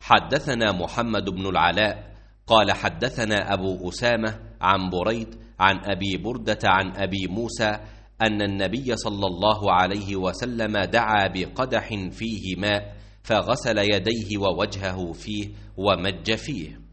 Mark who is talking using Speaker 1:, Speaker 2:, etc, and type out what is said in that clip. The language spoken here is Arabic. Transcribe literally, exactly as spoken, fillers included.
Speaker 1: حدثنا محمد بن العلاء قال حدثنا أبو أسامة عن بريد عن أبي بردة عن أبي موسى أن النبي صلى الله عليه وسلم دعا بقدح فيه ماء فغسل يديه ووجهه فيه ومج فيه.